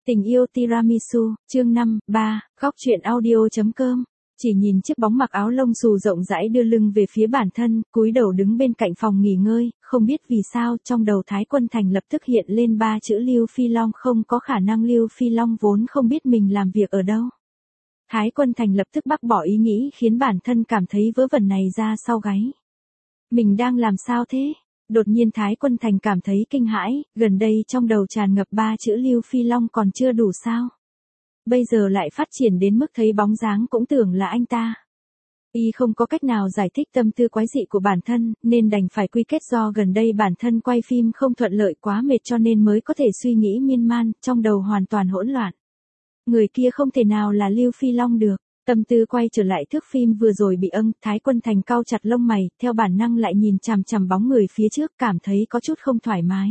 Tình yêu tiramisu, chương 5, 3, góc truyện audio.com. Chỉ nhìn chiếc bóng mặc áo lông xù rộng rãi đưa lưng về phía bản thân, cúi đầu đứng bên cạnh phòng nghỉ ngơi, không biết vì sao trong đầu Thái Quân Thành lập tức hiện lên 3 chữ Lưu Phi Long, không có khả năng Lưu Phi Long vốn không biết mình làm việc ở đâu. Thái Quân Thành lập tức bác bỏ ý nghĩ khiến bản thân cảm thấy vớ vẩn này ra sau gáy. Mình đang làm sao thế? Đột nhiên Thái Quân Thành cảm thấy kinh hãi, gần đây trong đầu tràn ngập 3 chữ Lưu Phi Long còn chưa đủ sao? Bây giờ lại phát triển đến mức thấy bóng dáng cũng tưởng là anh ta. Y không có cách nào giải thích tâm tư quái dị của bản thân, nên đành phải quy kết do gần đây bản thân quay phim không thuận lợi quá mệt cho nên mới có thể suy nghĩ miên man, trong đầu hoàn toàn hỗn loạn. Người kia không thể nào là Lưu Phi Long được. Tâm tư quay trở lại thước phim vừa rồi bị Thái Quân Thành cau chặt lông mày, theo bản năng lại nhìn chằm chằm bóng người phía trước, cảm thấy có chút không thoải mái.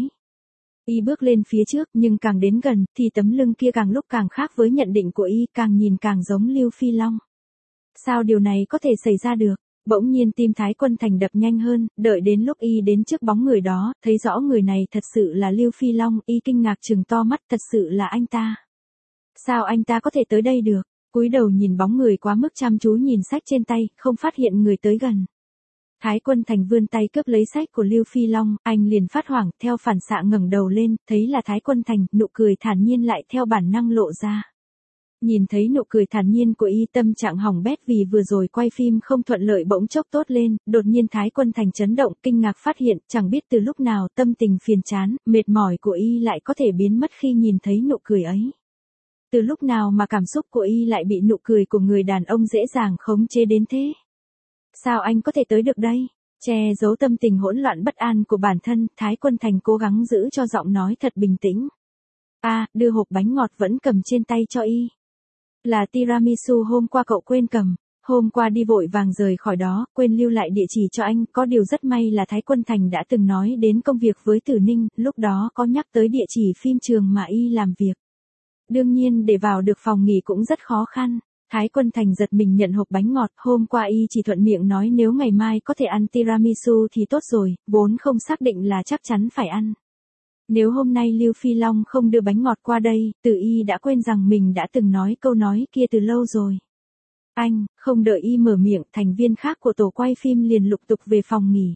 Y bước lên phía trước, nhưng càng đến gần, thì tấm lưng kia càng lúc càng khác với nhận định của Y, càng nhìn càng giống Lưu Phi Long. Sao điều này có thể xảy ra được? Bỗng nhiên tim Thái Quân Thành đập nhanh hơn, đợi đến lúc Y đến trước bóng người đó, thấy rõ người này thật sự là Lưu Phi Long, Y kinh ngạc trừng to mắt, thật sự là anh ta. Sao anh ta có thể tới đây được? Cúi đầu nhìn bóng người quá mức chăm chú nhìn sách trên tay, không phát hiện người tới gần. Thái Quân Thành vươn tay cướp lấy sách của Lưu Phi Long, anh liền phát hoảng, theo phản xạ ngẩng đầu lên, thấy là Thái Quân Thành, nụ cười thản nhiên lại theo bản năng lộ ra. Nhìn thấy nụ cười thản nhiên của Y, tâm trạng hỏng bét vì vừa rồi quay phim không thuận lợi bỗng chốc tốt lên, đột nhiên Thái Quân Thành chấn động, kinh ngạc phát hiện, chẳng biết từ lúc nào tâm tình phiền chán, mệt mỏi của Y lại có thể biến mất khi nhìn thấy nụ cười ấy. Từ lúc nào mà cảm xúc của Y lại bị nụ cười của người đàn ông dễ dàng khống chế đến thế? Sao anh có thể tới được đây? Che giấu tâm tình hỗn loạn bất an của bản thân, Thái Quân Thành cố gắng giữ cho giọng nói thật bình tĩnh. Đưa hộp bánh ngọt vẫn cầm trên tay cho Y. Là tiramisu hôm qua cậu quên cầm. Hôm qua đi vội vàng rời khỏi đó, quên lưu lại địa chỉ cho anh, có điều rất may là Thái Quân Thành đã từng nói đến công việc với Tử Ninh, lúc đó có nhắc tới địa chỉ phim trường mà Y làm việc. Đương nhiên để vào được phòng nghỉ cũng rất khó khăn. Thái Quân Thành giật mình nhận hộp bánh ngọt, hôm qua Y chỉ thuận miệng nói nếu ngày mai có thể ăn tiramisu thì tốt rồi, vốn không xác định là chắc chắn phải ăn. Nếu hôm nay Lưu Phi Long không đưa bánh ngọt qua đây, từ Y đã quên rằng mình đã từng nói câu nói kia từ lâu rồi. Anh, không đợi Y mở miệng, thành viên khác của tổ quay phim liền lục tục về phòng nghỉ.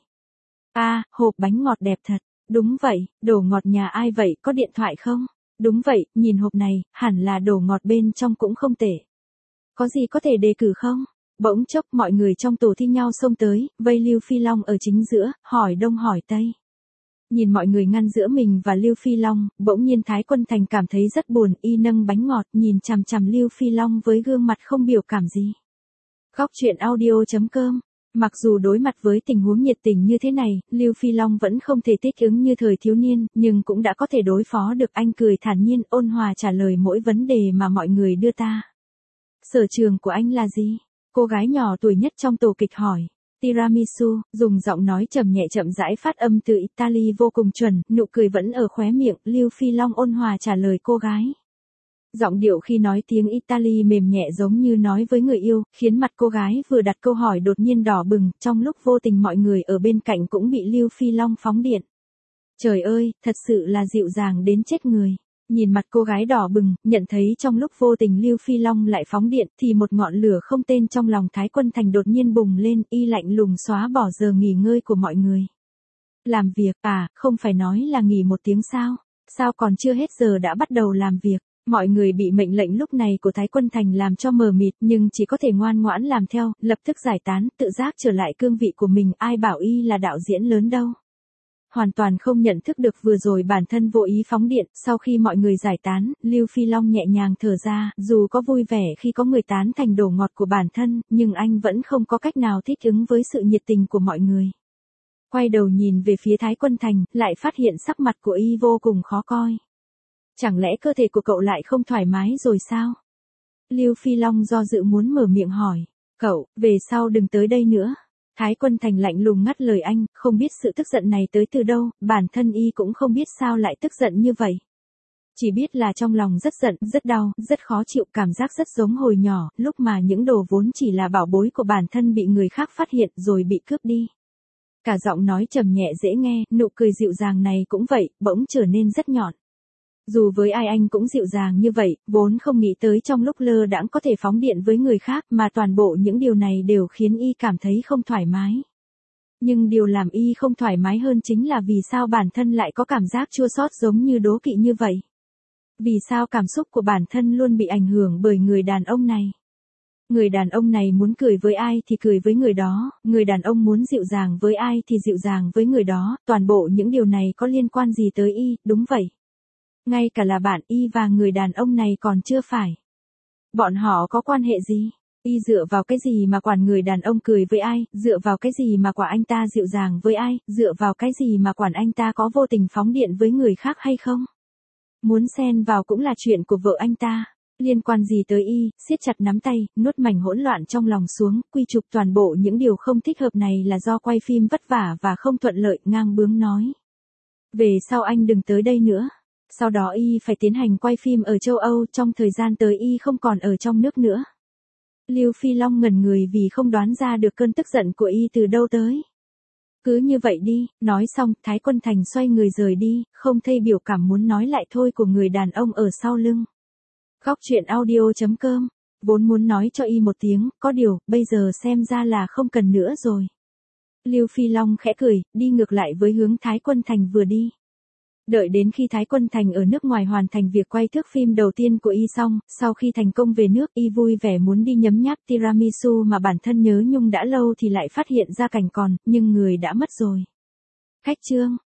Hộp bánh ngọt đẹp thật. Đúng vậy, đồ ngọt nhà ai vậy, có điện thoại không? Đúng vậy, nhìn hộp này, hẳn là đồ ngọt bên trong cũng không tệ. Có gì có thể đề cử không? Bỗng chốc mọi người trong tổ thi nhau xông tới, vây Lưu Phi Long ở chính giữa, hỏi đông hỏi tây. Nhìn mọi người ngăn giữa mình và Lưu Phi Long, bỗng nhiên Thái Quân Thành cảm thấy rất buồn, Y nâng bánh ngọt nhìn chằm chằm Lưu Phi Long với gương mặt không biểu cảm gì. Góc truyện audio.com. Mặc dù đối mặt với tình huống nhiệt tình như thế này, Lưu Phi Long vẫn không thể thích ứng như thời thiếu niên, nhưng cũng đã có thể đối phó được. Anh cười thản nhiên ôn hòa trả lời mỗi vấn đề mà mọi người đưa ta. Sở trường của anh là gì? Cô gái nhỏ tuổi nhất trong tổ kịch hỏi. Tiramisu, dùng giọng nói trầm nhẹ chậm rãi phát âm từ Italy vô cùng chuẩn, nụ cười vẫn ở khóe miệng, Lưu Phi Long ôn hòa trả lời cô gái. Giọng điệu khi nói tiếng Italy mềm nhẹ giống như nói với người yêu, khiến mặt cô gái vừa đặt câu hỏi đột nhiên đỏ bừng, trong lúc vô tình mọi người ở bên cạnh cũng bị Lưu Phi Long phóng điện. Trời ơi, thật sự là dịu dàng đến chết người. Nhìn mặt cô gái đỏ bừng, nhận thấy trong lúc vô tình Lưu Phi Long lại phóng điện thì một ngọn lửa không tên trong lòng Thái Quân Thành đột nhiên bùng lên, Y lạnh lùng xóa bỏ giờ nghỉ ngơi của mọi người. Làm việc, không phải nói là nghỉ một tiếng sao? Sao còn chưa hết giờ đã bắt đầu làm việc? Mọi người bị mệnh lệnh lúc này của Thái Quân Thành làm cho mờ mịt nhưng chỉ có thể ngoan ngoãn làm theo, lập tức giải tán, tự giác trở lại cương vị của mình, ai bảo Y là đạo diễn lớn đâu. Hoàn toàn không nhận thức được vừa rồi bản thân vô ý phóng điện, sau khi mọi người giải tán, Lưu Phi Long nhẹ nhàng thở ra, dù có vui vẻ khi có người tán thành đồ ngọt của bản thân, nhưng anh vẫn không có cách nào thích ứng với sự nhiệt tình của mọi người. Quay đầu nhìn về phía Thái Quân Thành, lại phát hiện sắc mặt của Y vô cùng khó coi. Chẳng lẽ cơ thể của cậu lại không thoải mái rồi sao? Lưu Phi Long do dự muốn mở miệng hỏi. Cậu, về sau đừng tới đây nữa. Thái Quân Thành lạnh lùng ngắt lời anh, không biết sự tức giận này tới từ đâu, bản thân Y cũng không biết sao lại tức giận như vậy. Chỉ biết là trong lòng rất giận, rất đau, rất khó chịu, cảm giác rất giống hồi nhỏ, lúc mà những đồ vốn chỉ là bảo bối của bản thân bị người khác phát hiện rồi bị cướp đi. Cả giọng nói trầm nhẹ dễ nghe, nụ cười dịu dàng này cũng vậy, bỗng trở nên rất nhọn. Dù với ai anh cũng dịu dàng như vậy, vốn không nghĩ tới trong lúc lơ đãng có thể phóng điện với người khác mà toàn bộ những điều này đều khiến y cảm thấy không thoải mái. Nhưng điều làm y không thoải mái hơn chính là vì sao bản thân lại có cảm giác chua xót giống như đố kỵ như vậy. Vì sao cảm xúc của bản thân luôn bị ảnh hưởng bởi người đàn ông này. Người đàn ông này muốn cười với ai thì cười với người đó, người đàn ông muốn dịu dàng với ai thì dịu dàng với người đó, toàn bộ những điều này có liên quan gì tới y, đúng vậy. Ngay cả là bạn y và người đàn ông này còn chưa phải. Bọn họ có quan hệ gì? Y dựa vào cái gì mà quản người đàn ông cười với ai, dựa vào cái gì mà quản anh ta dịu dàng với ai, dựa vào cái gì mà quản anh ta có vô tình phóng điện với người khác hay không? Muốn xen vào cũng là chuyện của vợ anh ta. Liên quan gì tới y, siết chặt nắm tay, nuốt mảnh hỗn loạn trong lòng xuống, quy chụp toàn bộ những điều không thích hợp này là do quay phim vất vả và không thuận lợi, ngang bướng nói. Về sau anh đừng tới đây nữa. Sau đó y phải tiến hành quay phim ở châu Âu, trong thời gian tới y không còn ở trong nước nữa. Lưu Phi Long ngẩn người vì không đoán ra được cơn tức giận của y từ đâu tới. Cứ như vậy đi, nói xong, Thái Quân Thành xoay người rời đi, không thây biểu cảm muốn nói lại thôi của người đàn ông ở sau lưng. Góc truyện audio.com, vốn muốn nói cho y một tiếng, có điều, bây giờ xem ra là không cần nữa rồi. Lưu Phi Long khẽ cười, đi ngược lại với hướng Thái Quân Thành vừa đi. Đợi đến khi Thái Quân Thành ở nước ngoài hoàn thành việc quay thước phim đầu tiên của y xong, sau khi thành công về nước y vui vẻ muốn đi nhấm nháp tiramisu mà bản thân nhớ nhung đã lâu thì lại phát hiện ra cảnh còn, nhưng người đã mất rồi. Khách trương.